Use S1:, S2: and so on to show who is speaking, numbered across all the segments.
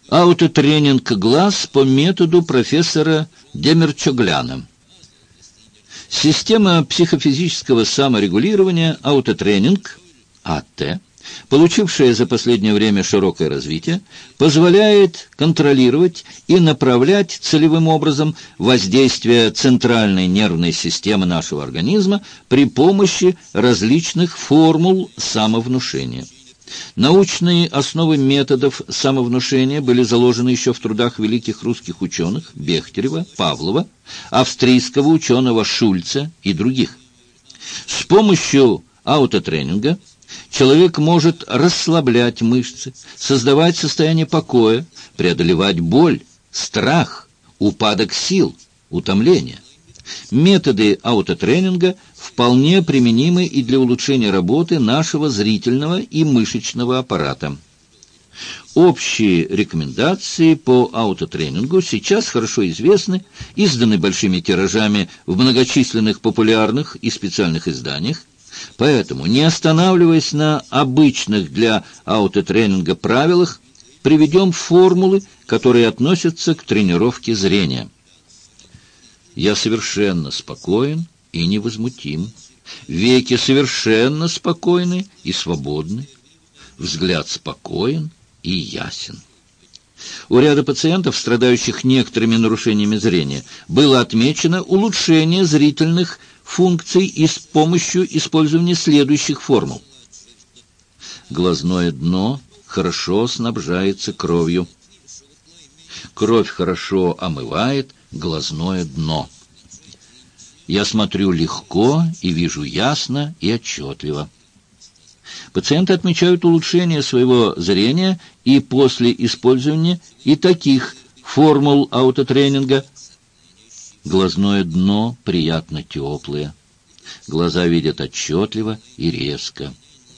S1: Аутотренинг глаз по методу профессора Демирчогляна. Система психофизического саморегулирования аутотренинг, АТ, получившая за последнее время широкое развитие, позволяет контролировать и направлять целевым образом воздействие центральной нервной системы нашего организма при помощи различных формул самовнушения. Научные основы методов самовнушения были заложены еще в трудах великих русских ученых Бехтерева, Павлова, австрийского ученого Шульца и других. С помощью аутотренинга человек может расслаблять мышцы, создавать состояние покоя, преодолевать боль, страх, упадок сил, утомление. Методы аутотренинга вполне применимы и для улучшения работы нашего зрительного и мышечного аппарата. Общие рекомендации по аутотренингу сейчас хорошо известны, изданы большими тиражами в многочисленных популярных и специальных изданиях. Поэтому, не останавливаясь на обычных для аутотренинга правилах, приведем формулы, которые относятся к тренировке зрения. Я совершенно спокоен и невозмутим. Веки совершенно спокойны и свободны. Взгляд спокоен и ясен. У ряда пациентов, страдающих некоторыми нарушениями зрения, было отмечено улучшение зрительных функций и с помощью использования следующих формул. Глазное дно хорошо снабжается кровью. Кровь хорошо омывает глазное дно. Я смотрю легко и вижу ясно и отчетливо. Пациенты отмечают улучшение своего зрения и после использования и таких формул аутотренинга. Глазное дно приятно теплое. Глаза видят отчетливо и резко.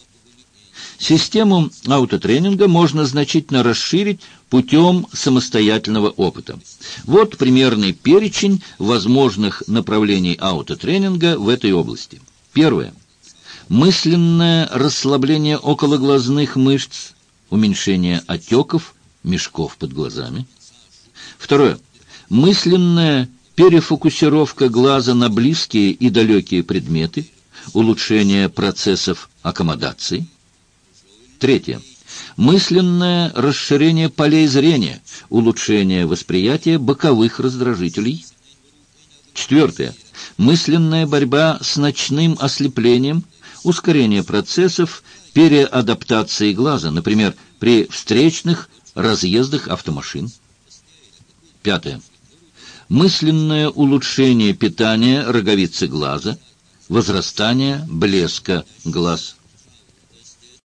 S1: Систему аутотренинга можно значительно расширить путем самостоятельного опыта. Вот примерный перечень возможных направлений аутотренинга в этой области. Первое. Мысленное расслабление окологлазных мышц, уменьшение отеков, мешков под глазами. Второе. Мысленная перефокусировка глаза на близкие и далекие предметы, улучшение процессов аккомодации. Третье. Мысленное расширение полей зрения, улучшение восприятия боковых раздражителей. Четвертое. Мысленная борьба с ночным ослеплением, ускорение процессов переадаптации глаза, например, при встречных разъездах автомашин. Пятое. Мысленное улучшение питания роговицы глаза, возрастание блеска глаз.